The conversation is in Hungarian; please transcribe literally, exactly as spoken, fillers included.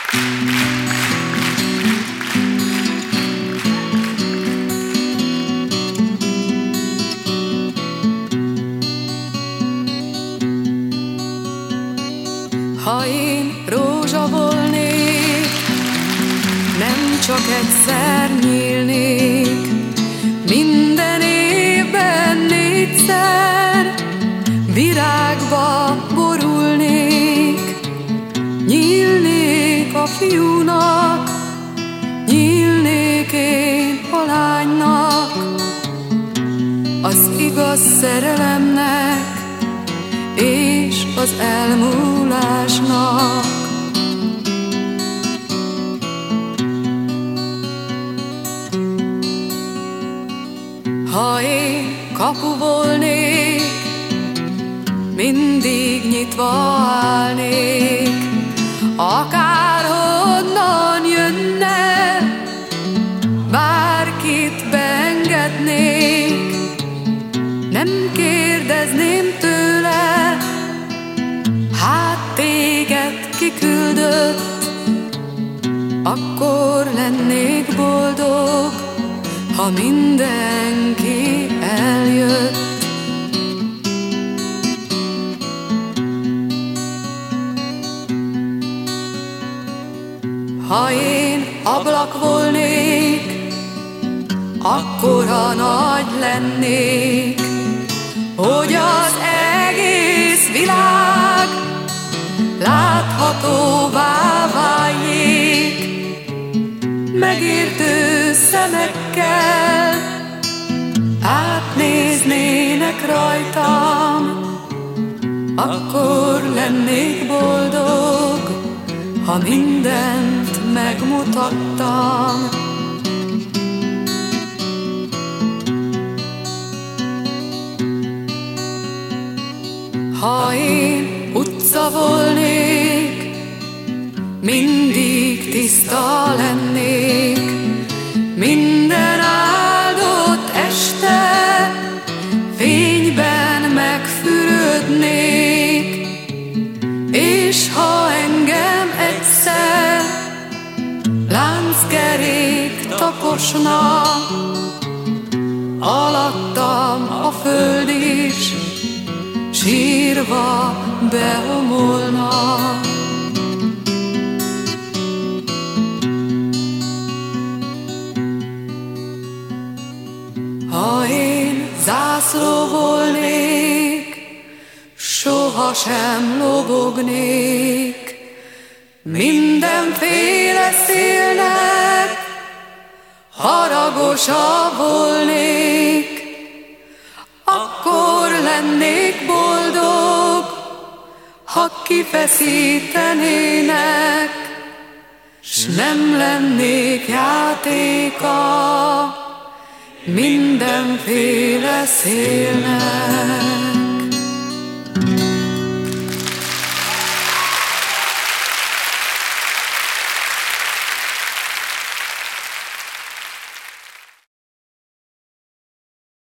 Ha én rózsa volnék, nem csak egyszer nyílnék, minden évben négyszer virágba borulnék. Nyílnék a fiúnak, nyílnék én a lánynak, az igaz szerelemnek és az elmúlásnak. Ha én kapu volnék, mindig nyitva állnék, akárhonnan jönne, bárkit beengednék. Nem kérdezném tőle, hát téged kiküldött, akkor lennék boldog, ha mindenki eljött. Ha én ablak volnék, akkora nagy lennék, hogy az egész világ láthatóvá váljék. Megértő szemekkel átnéznének rajtam, akkor lennék boldog, ha mindent megmutattam. Ha én utca volnék, mindig tiszta lennék, minden áldott este fényben megfürödnék. És ha engem egyszer lánckerék taposna, alattam a föld is sírva beomolna. Ha én zászló volnék, sohasem lobognék, mindenféle szélnek haragosabb volnék. Akkor lennék boldog, ha kifeszítenének, s nem lennék játéka mindenféle szélnek.